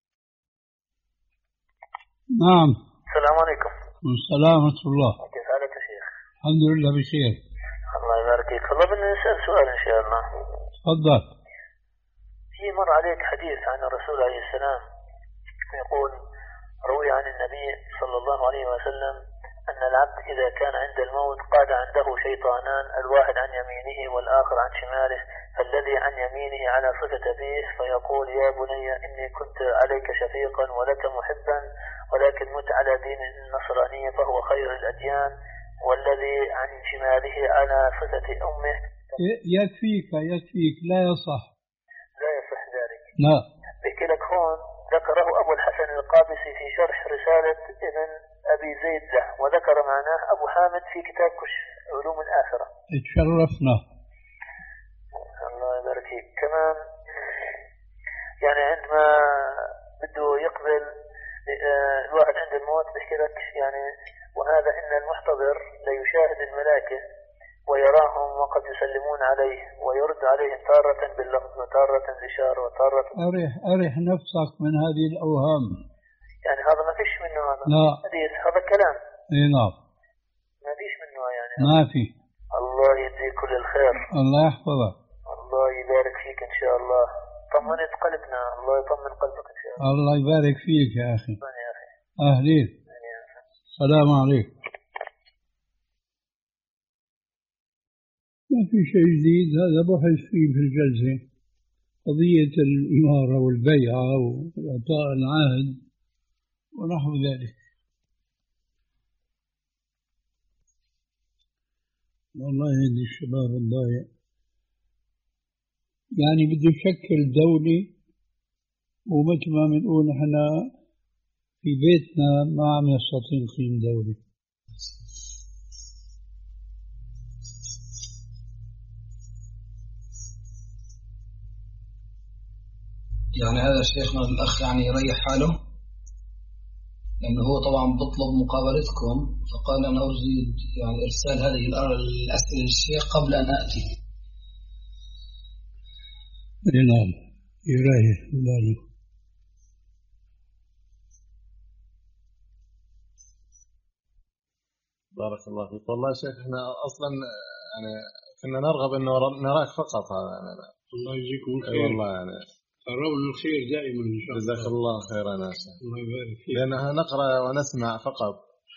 نعم. السلام عليكم. السلام ورحمة الله. كيف حالك يا شيخ؟ الحمد لله بخير. الله يبارك فيك. والله بدنا نسأل سؤال إن شاء الله. تفضل. في مر عليك حديث عن الرسول عليه السلام يقول روي عن النبي صلى الله عليه وسلم أن العبد إذا كان عند الموت قاد عنده شيطانان، الواحد عن يمينه والآخر عن شماله، فالذي عن يمينه على صفة أبيه فيقول يا بني إني كنت عليك شفيقا ولك محبا ولكن مت على دين النصرانية فهو خير الأديان، والذي عن شماله على صفة أمه. يكفيك يكفيك لا يصح. لا يصح ذلك. لا. بحكي لك هون ذكره أبو الحسن القابسي في شرح رسالة ابن أبي زيد له، وذكر معناه أبو حامد في كتاب كشف علوم الآخرة. تشرفنا. الله يبارك فيك. كمان يعني عندما بده يقبل الواحد عند الموت بحكي لك يعني وهذا إن المحتضر ليشاهد الملائكة ويراهم وقد يسلمون عليه ويرد عليهم تارة باللفظ وتارة بإشارة وتارة. أرح أرح نفسك من هذه الأوهام. يعني هذا ما فيش منه هذا. لا. حديث هذا كلام. إيه نعم. ما فيش منه يعني. ما في. الله يجزيك كل الخير. الله يحفظك. الله يبارك فيك إن شاء الله. طمنت قلبنا. الله يطمن قلبك إن شاء الله. الله يبارك فيك يا أخي. يا أخي. أهلين. السلام عليكم. ما في شيء جديد، هذا بحث فيه في الجلسة قضية الإمارة والبيعة وإعطاء العهد ونحو ذلك. والله هذه الشباب الضايع يعني بده يشكل دولة، ومثل ما بنقول احنا في بيتنا ما عم يستطيع نقيم دولة. يعني هذا شيخنا الأخ يعني يريح حاله، لأنه هو طبعا بطلب مقابلتكم، فقال أنا أريد يعني إرسال هذه الأسئلة للشيخ قبل أن أتي. نعم يريح باله. بارك الله فيك. والله شيخ احنا أصلا يعني كنا نرغب إنه نراك فقط. هذا يعني الله يجزيكم الخير. أي والله يعني ترون الخير دائما إن شاء الله. جزاك الله خيرا يا شيخ. الله يبارك فيك. لأنها نقرأ ونسمع فقط.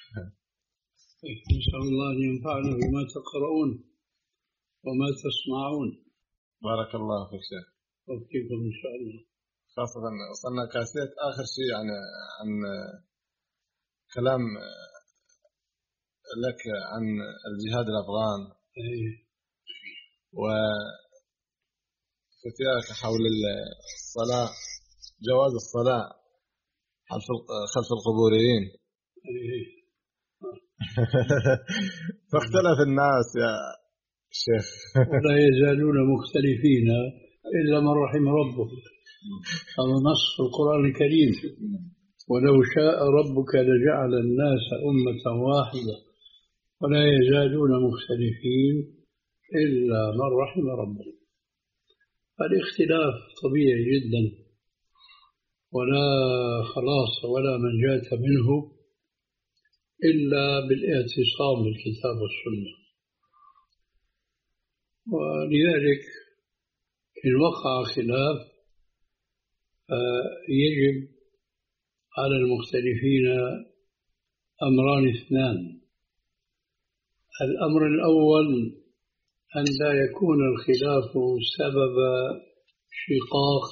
نسأل الله أن ينفعنا بما تقرؤون وما تسمعون. بارك الله فيك شيخ. وفيكم إن شاء الله. خاصة وصلنا كاسيت آخر شيء يعني عن كلام لك عن الجهاد الأفغان. أيه. وفتياك حول الصلاة، جواز الصلاة خلف القبوريين. أيه. فاختلف الناس يا شيخ. ولا يزالون مختلفين إلا من رحم ربه. هذا نص في القرآن الكريم. ولو شاء ربك لجعل الناس أمة واحدة ولا يزالون مختلفين إلا من رحم ربه. الاختلاف طبيعي جدا ولا خلاص ولا منجاة منه إلا بالاعتصام بالكتاب والسنة. ولذلك إن وقع خلاف يجب على المختلفين أمران اثنان. الأمر الأول أن لا يكون الخلاف سبب شقاق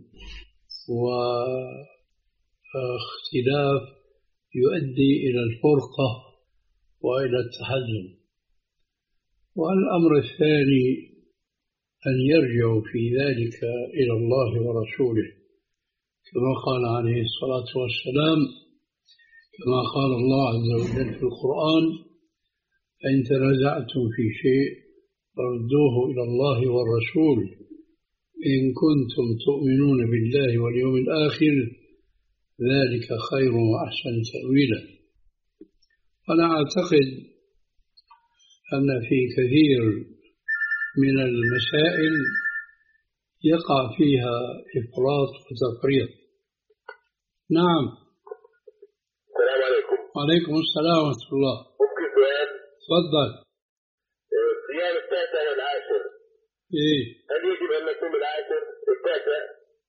واختلاف يؤدي إلى الفرقة وإلى التحزن. والأمر الثاني أن يرجعوا في ذلك إلى الله ورسوله كما قال عليه الصلاة والسلام، كما قال الله عز وجل في القرآن: فإن تنازعتم في شيء فردوه إلى الله والرسول إن كنتم تؤمنون بالله واليوم الآخر ذلك خير وأحسن تأويلا. أنا أعتقد أن في كثير من المسائل يقع فيها إفراط وتفريط. نعم. السلام عليكم. وعليكم السلام ورحمة الله. ممكن سؤال؟ تفضل. صيام التاسع والعاشر. إيه؟ هل يجب أن نصوم العاشر التاسع؟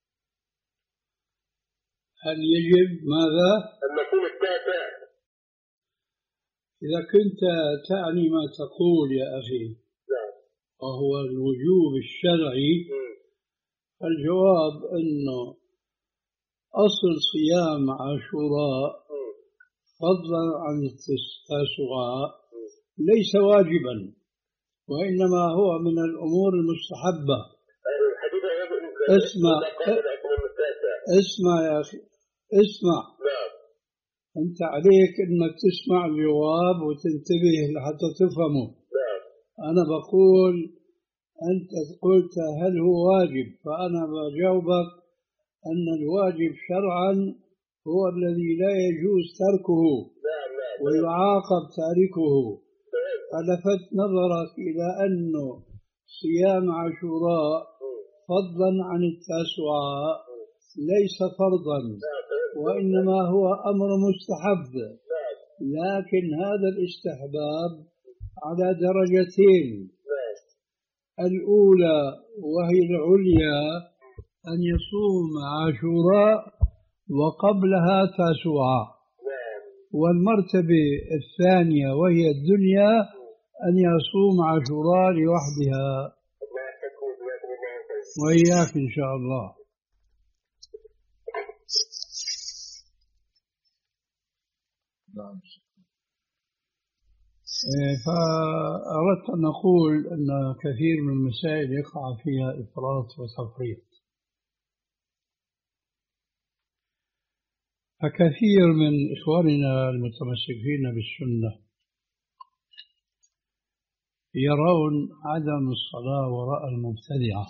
هل يجب ماذا؟ أن نصوم التاسع. إذا كنت تعني ما تقول يا أخي نعم. وهو الوجوب الشرعي، الجواب أنه أصل صيام عاشوراء فضلا عن التاسوعاء ليس واجبا، وإنما هو من الأمور المستحبة. اسمع اسمع يا أخي اسمع. أنت عليك أنك تسمع الجواب وتنتبه لحتى تفهمه. أنا بقول أنت قلت هل هو واجب، فأنا بجاوبك أن الواجب شرعا هو الذي لا يجوز تركه ويعاقب تاركه. فلفت نظرك إلى أنه صيام عاشوراء فضلا عن التاسوعاء ليس فرضا، وإنما هو أمر مستحب، لكن هذا الاستحباب على درجتين. الأولى وهي العليا أن يصوم عاشوراء وقبلها تاسوعاء، والمرتبة الثانية وهي الدنيا أن يصوم عاشوراء لوحدها. وإياك إن شاء الله. فأردت أن أقول أن كثير من المسائل يقع فيها إفراط وتفريط، فكثير من إخواننا المتمسكين بالسنة يرون عدم الصلاة وراء المبتدعة،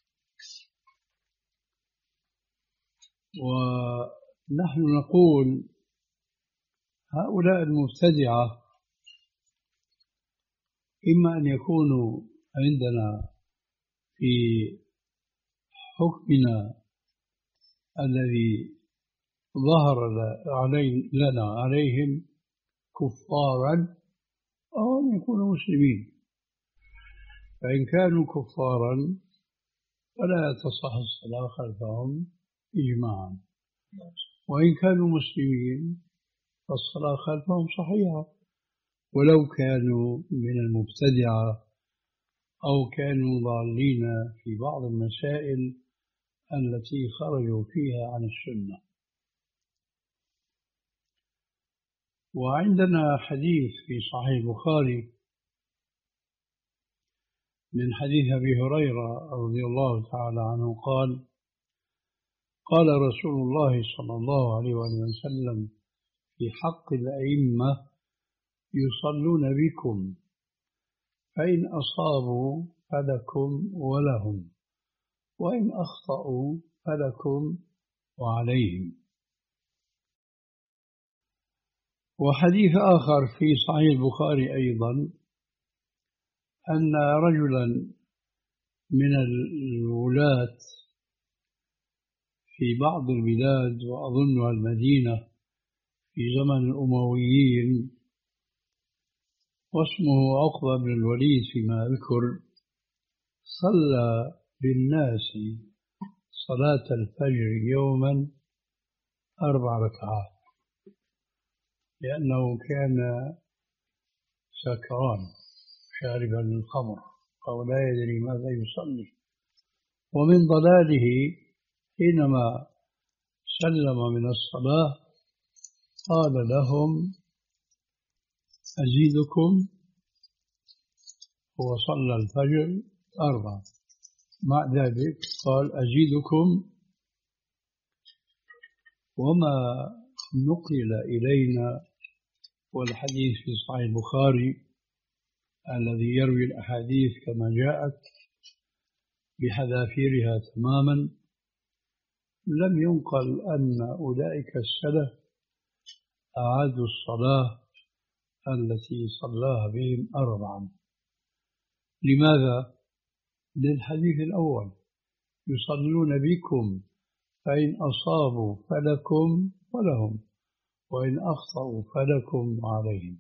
ونحن نقول هؤلاء المبتدعة إما أن يكونوا عندنا في حكمنا الذي ظهر علي لنا عليهم كفارا، أو أن يكونوا مسلمين. فإن كانوا كفارا فلا تصح الصلاة خلفهم إجماعا، وإن كانوا مسلمين فالصلاة خلفهم صحيحة، ولو كانوا من المبتدعة أو كانوا ضالين في بعض المسائل التي خرجوا فيها عن السنة. وعندنا حديث في صحيح البخاري من حديث أبي هريرة رضي الله تعالى عنه قال: قال رسول الله صلى الله عليه وسلم في حق الأئمة: يصلون بكم، فإن أصابوا فلكم ولهم، وإن أخطأوا فلكم وعليهم. وحديث آخر في صحيح البخاري أيضا أن رجلا من الولاة في بعض البلاد وأظنها المدينة في زمن الأمويين واسمه عقبة بن الوليد فيما أذكر، صلى بالناس صلاة الفجر يوما أربع ركعات، لأنه كان سكران شاربا للخمر أو لا يدري ماذا يصلي. ومن ضلاله حينما سلم من الصلاة قال لهم: أزيدكم؟ هو صلى الفجر أربعة، مع ذلك قال: أزيدكم؟ وما نقل إلينا، والحديث في صحيح البخاري الذي يروي الأحاديث كما جاءت بحذافيرها تماما، لم ينقل أن أولئك السلف أعادوا الصلاة التي صلاها بهم أربعا. لماذا؟ للحديث الأول: يصلون بكم، فإن أصابوا فلكم ولهم، وإن أخطأوا فلكم عليهم.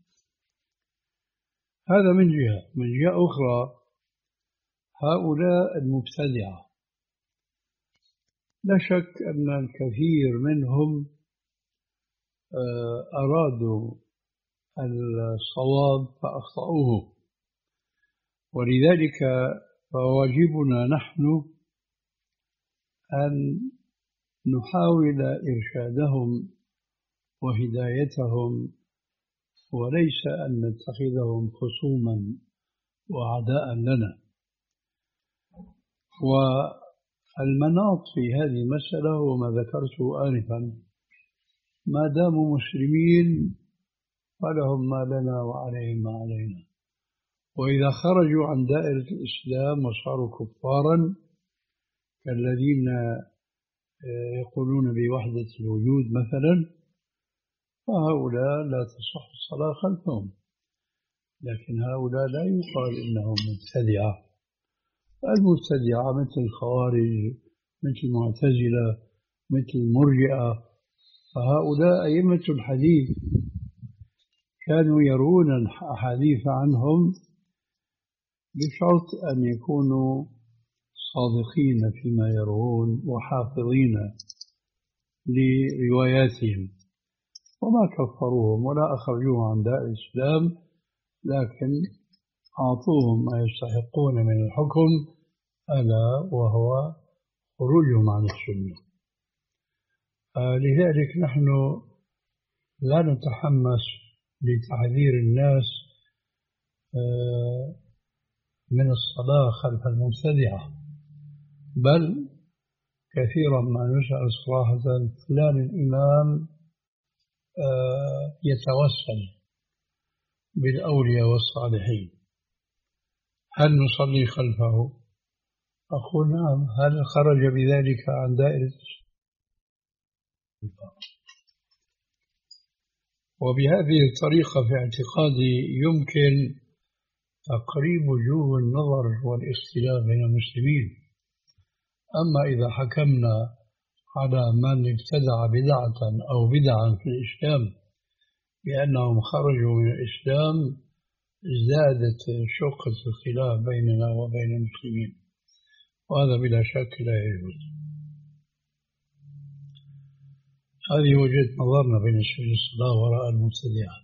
هذا من جهة. من جهة أخرى، هؤلاء المبتدعة لا شك أن الكثير منهم أرادوا الصواب فأخطأوه، ولذلك فواجبنا نحن أن نحاول إرشادهم وهدايتهم وليس أن نتخذهم خصوما وأعداء لنا. والمناط في هذه المسألة هو ما ذكرته آنفا، ما داموا مسلمين فلهم ما لنا وعليهم ما علينا، وإذا خرجوا عن دائرة الإسلام وصاروا كفارا كالذين يقولون بوحدة الوجود مثلا، فهؤلاء لا تصح الصلاة خلفهم، لكن هؤلاء لا يقال إنهم مبتدعة. المبتدعة مثل الخوارج، مثل المعتزلة، مثل المرجئة، فهؤلاء أئمة الحديث كانوا يرون الأحاديث عنهم بشرط أن يكونوا صادقين فيما يروون وحافظين لرواياتهم، وما كفروهم ولا أخرجوهم عن دائرة الإسلام، لكن أعطوهم ما يستحقون من الحكم، ألا وهو خروجهم عن السنة. لذلك نحن لا نتحمس لتحذير الناس من الصلاة خلف المبتدعة، بل كثيرا ما نسأل صراحة فلان الإمام يتوسل بالأولياء والصالحين، هل نصلي خلفه؟ أقول نعم. هل خرج بذلك عن دائرة؟ وبهذه الطريقة في اعتقادي يمكن تقريب وجوه النظر والاختلاف بين المسلمين. أما إذا حكمنا على من ابتدع بدعة أو بدعا في الإسلام بأنهم خرجوا من الإسلام، زادت شقة الخلاف بيننا وبين المسلمين، وهذا بلا شك لا يجوز. هذه وجهة نظرنا بالنسبة للصلاة وراء المبتدعة.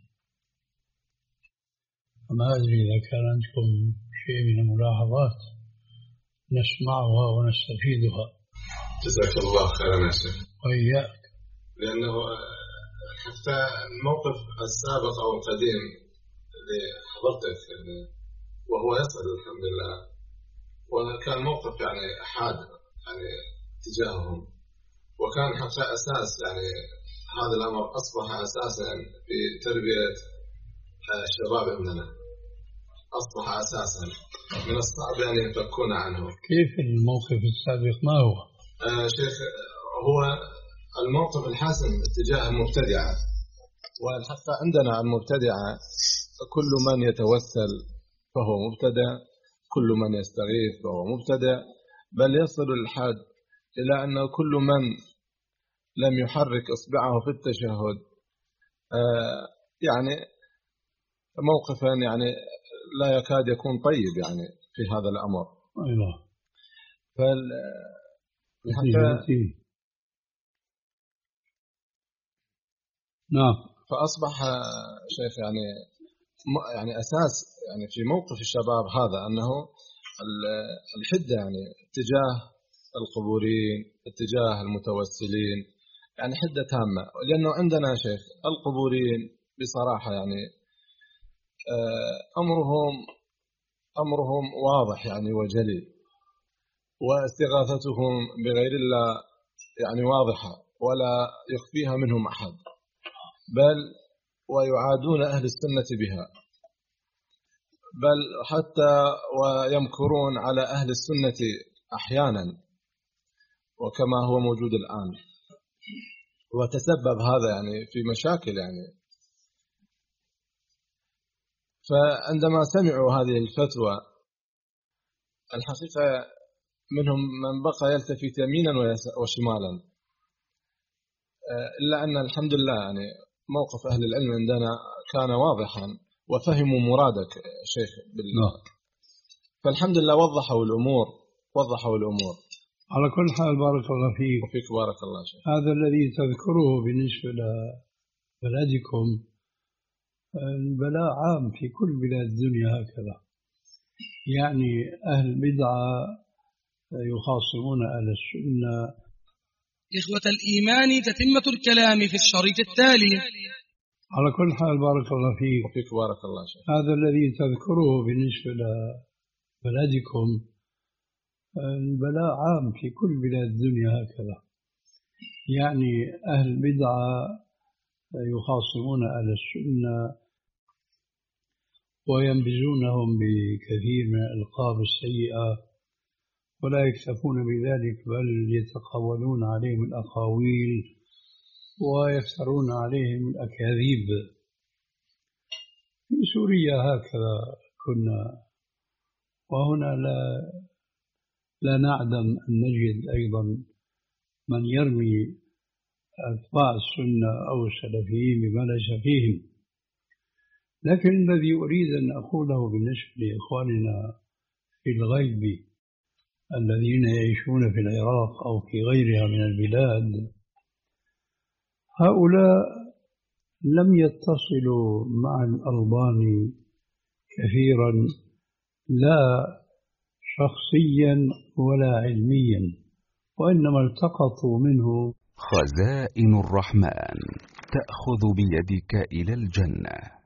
وما أدري إذا كان عندكم شيء من الملاحظات نسمعها ونستفيدها. جزاك الله خيرا يا شيخ. وإياك. لأنه حتى الموقف السابق أو القديم لحضرتك وهو يصل الحمد لله، وكان موقف يعني حاد يعني تجاههم، وكان حتى أساس يعني هذا الأمر أصبح أساسا في تربية الشباب عندنا، أصبح أساسا من الصعب أن يفكون عنه. كيف الموقف السابق ما هو؟ آه شيخ، هو الموقف الحاسم اتجاه المبتدعة، وحتى عندنا المبتدعة كل من يتوسل فهو مبتدع، كل من يستغيث فهو مبتدع، بل يصل الحد إلى أن كل من لم يحرك إصبعه في التشهد آه يعني موقفا يعني لا يكاد يكون طيب يعني في هذا الأمر. أيوة. فال حتى نعم. فأصبح شيخ يعني يعني أساس يعني في موقف الشباب هذا أنه الحدة يعني اتجاه القبورين، اتجاه المتوسلين، يعني حدة تامة. لأنه عندنا شيخ القبورين بصراحة يعني أمرهم أمرهم واضح يعني وجلي، واستغاثتهم بغير الله يعني واضحة ولا يخفيها منهم أحد، بل ويعادون أهل السنة بها، بل حتى ويمكرون على أهل السنة أحيانا، وكما هو موجود الآن. وتسبب هذا يعني في مشاكل يعني. فعندما سمعوا هذه الفتوى الحقيقة منهم من بقى يلتفت يمينا وشمالا، إلا أن الحمد لله يعني موقف أهل العلم عندنا كان واضحا وفهموا مرادك شيخ بالله. فالحمد لله وضحوا الأمور وضحوا الأمور. على كل حال بارك الله فيك. وفيك بارك الله شيخ. هذا الذي تذكره بالنسبة لبلدكم البلاء عام في كل بلاد الدنيا هكذا، يعني أهل البدعة يخاصمون أهل السنة. إخوة الإيمان، تتمة الكلام في الشريط التالي. على كل حال بارك الله فيك. وفيك بارك الله شيخ. هذا الذي تذكره بالنسبة لبلدكم البلاء عام في كل بلاد الدنيا هكذا، يعني أهل البدعة يخاصمون أهل السنة وينبذونهم بكثير من الألقاب السيئة، ولا يكتفون بذلك بل يتقولون عليهم الأقاويل ويفترون عليهم الأكاذيب. في سوريا هكذا كنا، وهنا لا لا نعدم أن نجد أيضا من يرمي أتباع السنة أو السلفيين بما ليس فيهم. لكن الذي أريد أن أقوله بالنسبة لإخواننا في الغيب الذين يعيشون في العراق أو في غيرها من البلاد، هؤلاء لم يتصلوا مع الألباني كثيرا لا شخصيا ولا علميا، وإنما التقطوا منه. خزائن الرحمن تأخذ بيدك إلى الجنة.